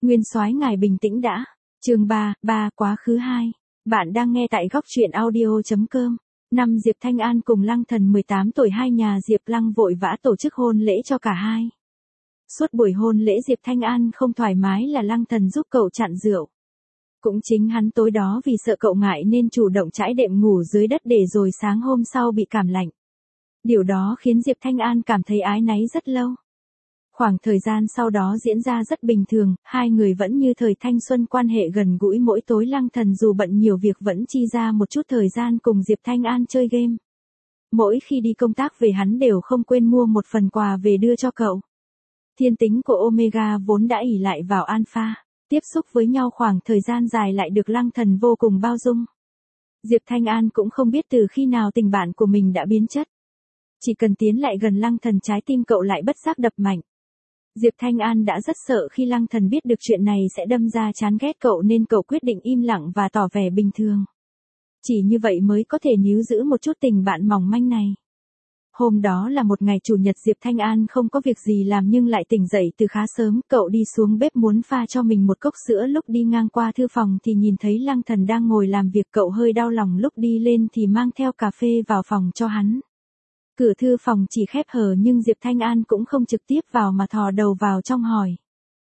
Nguyên soái ngài bình tĩnh đã. Chương 3, quá khứ 2. Bạn đang nghe tại góc truyện audio.com. Năm Diệp Thanh An cùng Lăng Thần 18 tuổi, hai nhà Diệp Lăng vội vã tổ chức hôn lễ cho cả hai. Suốt buổi hôn lễ Diệp Thanh An không thoải mái là Lăng Thần giúp cậu chặn rượu. Cũng chính hắn tối đó vì sợ cậu ngại nên chủ động trải đệm ngủ dưới đất để rồi sáng hôm sau bị cảm lạnh. Điều đó khiến Diệp Thanh An cảm thấy áy náy rất lâu. Khoảng thời gian sau đó diễn ra rất bình thường, hai người vẫn như thời thanh xuân, quan hệ gần gũi. Mỗi tối Lăng Thần dù bận nhiều việc vẫn chi ra một chút thời gian cùng Diệp Thanh An chơi game. Mỗi khi đi công tác về hắn đều không quên mua một phần quà về đưa cho cậu. Thiên tính của Omega vốn đã ỷ lại vào Alpha, tiếp xúc với nhau khoảng thời gian dài lại được Lăng Thần vô cùng bao dung. Diệp Thanh An cũng không biết từ khi nào tình bạn của mình đã biến chất. Chỉ cần tiến lại gần Lăng Thần, trái tim cậu lại bất giác đập mạnh. Diệp Thanh An đã rất sợ khi Lăng Thần biết được chuyện này sẽ đâm ra chán ghét cậu nên cậu quyết định im lặng và tỏ vẻ bình thường. Chỉ như vậy mới có thể níu giữ một chút tình bạn mỏng manh này. Hôm đó là một ngày chủ nhật, Diệp Thanh An không có việc gì làm nhưng lại tỉnh dậy từ khá sớm. Cậu đi xuống bếp muốn pha cho mình một cốc sữa, lúc đi ngang qua thư phòng thì nhìn thấy Lăng Thần đang ngồi làm việc. Cậu hơi đau lòng, lúc đi lên thì mang theo cà phê vào phòng cho hắn. Cửa thư phòng chỉ khép hờ nhưng Diệp Thanh An cũng không trực tiếp vào mà thò đầu vào trong hỏi.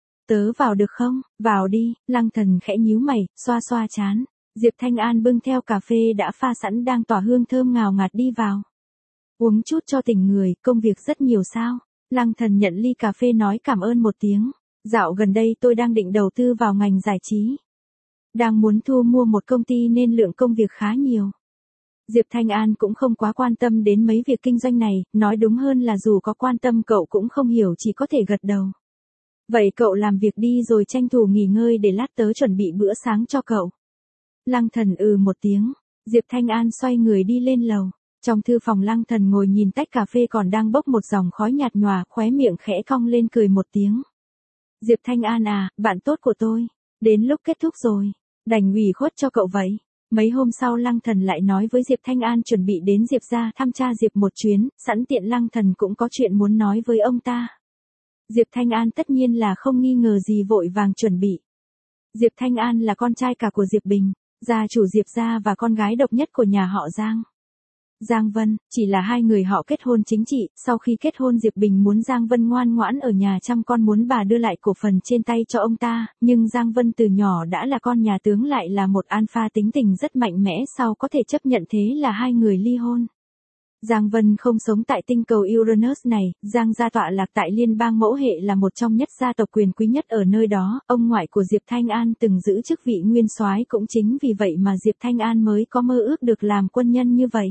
Tớ vào được không? Vào đi. Lăng Thần khẽ nhíu mày, xoa xoa trán. Diệp Thanh An bưng theo cà phê đã pha sẵn đang tỏa hương thơm ngào ngạt đi vào. Uống chút cho tỉnh người, công việc rất nhiều sao? Lăng Thần nhận ly cà phê nói cảm ơn một tiếng. Dạo gần đây tôi đang định đầu tư vào ngành giải trí. Đang muốn thu mua một công ty nên lượng công việc khá nhiều. Diệp Thanh An cũng không quá quan tâm đến mấy việc kinh doanh này, nói đúng hơn là dù có quan tâm cậu cũng không hiểu, chỉ có thể gật đầu. Vậy cậu làm việc đi rồi tranh thủ nghỉ ngơi để lát tớ chuẩn bị bữa sáng cho cậu. Lăng Thần một tiếng, Diệp Thanh An xoay người đi lên lầu. Trong thư phòng Lăng Thần ngồi nhìn tách cà phê còn đang bốc một dòng khói nhạt nhòa, khóe miệng khẽ cong lên cười một tiếng. Diệp Thanh An à, bạn tốt của tôi, đến lúc kết thúc rồi, đành ủy khuất cho cậu vậy. Mấy hôm sau Lăng Thần lại nói với Diệp Thanh An chuẩn bị đến Diệp gia thăm cha Diệp một chuyến, sẵn tiện Lăng Thần cũng có chuyện muốn nói với ông ta. Diệp Thanh An tất nhiên là không nghi ngờ gì, vội vàng chuẩn bị. Diệp Thanh An là con trai cả của Diệp Bình, gia chủ Diệp gia, và con gái độc nhất của nhà họ Giang. Giang Vân, chỉ là hai người họ kết hôn chính trị. Sau khi kết hôn Diệp Bình muốn Giang Vân ngoan ngoãn ở nhà chăm con, muốn bà đưa lại cổ phần trên tay cho ông ta, nhưng Giang Vân từ nhỏ đã là con nhà tướng, lại là một alpha tính tình rất mạnh mẽ, sau có thể chấp nhận, thế là hai người ly hôn. Giang Vân không sống tại tinh cầu Uranus này, Giang gia tọa lạc tại liên bang Mẫu Hệ, là một trong nhất gia tộc quyền quý nhất ở nơi đó. Ông ngoại của Diệp Thanh An từng giữ chức vị nguyên soái, cũng chính vì vậy mà Diệp Thanh An mới có mơ ước được làm quân nhân như vậy.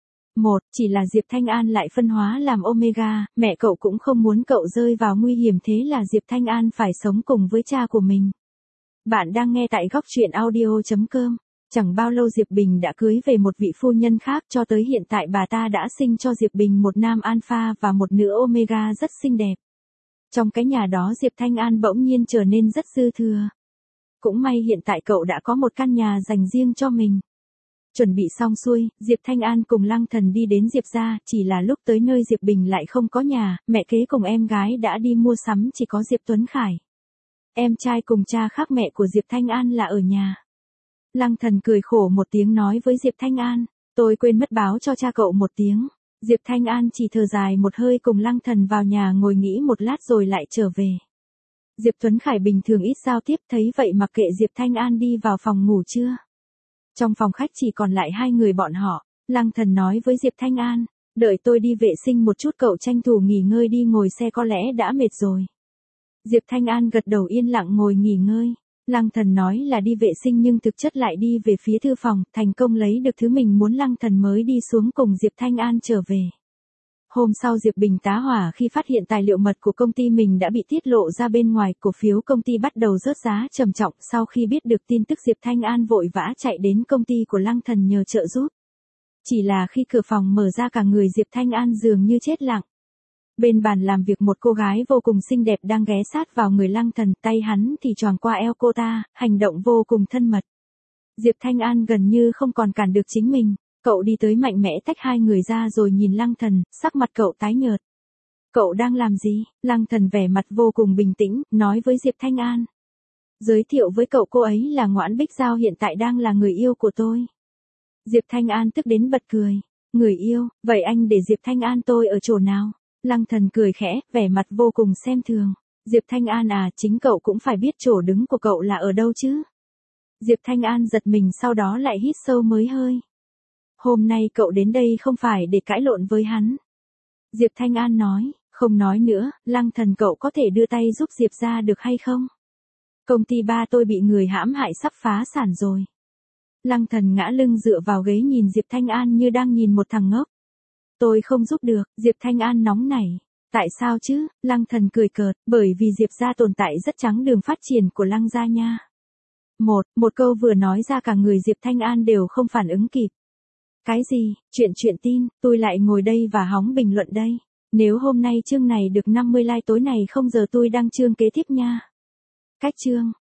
Chỉ là Diệp Thanh An lại phân hóa làm Omega, mẹ cậu cũng không muốn cậu rơi vào nguy hiểm, thế là Diệp Thanh An phải sống cùng với cha của mình. Bạn đang nghe tại góc truyện audio.com. Chẳng bao lâu Diệp Bình đã cưới về một vị phu nhân khác, cho tới hiện tại bà ta đã sinh cho Diệp Bình một nam alpha và một nữ Omega rất xinh đẹp. Trong cái nhà đó Diệp Thanh An bỗng nhiên trở nên rất dư thừa. Cũng may hiện tại cậu đã có một căn nhà dành riêng cho mình. Chuẩn bị xong xuôi, Diệp Thanh An cùng Lăng Thần đi đến Diệp gia, chỉ là lúc tới nơi Diệp Bình lại không có nhà, mẹ kế cùng em gái đã đi mua sắm, chỉ có Diệp Tuấn Khải, em trai cùng cha khác mẹ của Diệp Thanh An là ở nhà. Lăng Thần cười khổ một tiếng nói với Diệp Thanh An, tôi quên mất báo cho cha cậu một tiếng. Diệp Thanh An chỉ thở dài một hơi cùng Lăng Thần vào nhà ngồi nghĩ một lát rồi lại trở về. Diệp Tuấn Khải bình thường ít giao tiếp, thấy vậy mặc kệ Diệp Thanh An đi vào phòng ngủ trưa. Trong phòng khách chỉ còn lại hai người bọn họ. Lăng Thần nói với Diệp Thanh An, đợi tôi đi vệ sinh một chút, cậu tranh thủ nghỉ ngơi đi, ngồi xe có lẽ đã mệt rồi. Diệp Thanh An gật đầu yên lặng ngồi nghỉ ngơi. Lăng Thần nói là đi vệ sinh nhưng thực chất lại đi về phía thư phòng, thành công lấy được thứ mình muốn. Lăng Thần mới đi xuống cùng Diệp Thanh An trở về. Hôm sau Diệp Bình tá hỏa khi phát hiện tài liệu mật của công ty mình đã bị tiết lộ ra bên ngoài, cổ phiếu công ty bắt đầu rớt giá trầm trọng. Sau khi biết được tin tức Diệp Thanh An vội vã chạy đến công ty của Lăng Thần nhờ trợ giúp. Chỉ là khi cửa phòng mở ra cả người Diệp Thanh An dường như chết lặng. Bên bàn làm việc một cô gái vô cùng xinh đẹp đang ghé sát vào người Lăng Thần, tay hắn thì choàng qua eo cô ta, hành động vô cùng thân mật. Diệp Thanh An gần như không còn cản được chính mình. Cậu đi tới mạnh mẽ tách hai người ra rồi nhìn Lăng Thần, sắc mặt cậu tái nhợt. Cậu đang làm gì? Lăng Thần vẻ mặt vô cùng bình tĩnh, nói với Diệp Thanh An. Giới thiệu với cậu cô ấy là Ngoãn Bích Giao hiện tại đang là người yêu của tôi. Diệp Thanh An tức đến bật cười. Người yêu, vậy anh để Diệp Thanh An tôi ở chỗ nào? Lăng Thần cười khẽ, vẻ mặt vô cùng xem thường. Diệp Thanh An à, chính cậu cũng phải biết chỗ đứng của cậu là ở đâu chứ. Diệp Thanh An giật mình sau đó lại hít sâu mới hơi. Hôm nay cậu đến đây không phải để cãi lộn với hắn. Diệp Thanh An nói, không nói nữa, Lăng Thần cậu có thể đưa tay giúp Diệp ra được hay không? Công ty ba tôi bị người hãm hại sắp phá sản rồi. Lăng Thần ngã lưng dựa vào ghế nhìn Diệp Thanh An như đang nhìn một thằng ngốc. Tôi không giúp được, Diệp Thanh An nóng nảy. Tại sao chứ? Lăng Thần cười cợt, bởi vì Diệp gia tồn tại rất chắn đường phát triển của Lăng gia nha. Một câu vừa nói ra cả người Diệp Thanh An đều không phản ứng kịp. Cái gì? Chuyện tin, tôi lại ngồi đây và hóng bình luận đây. Nếu hôm nay chương này được 50 like tối này 0 giờ tôi đăng chương kế tiếp nha. Cách chương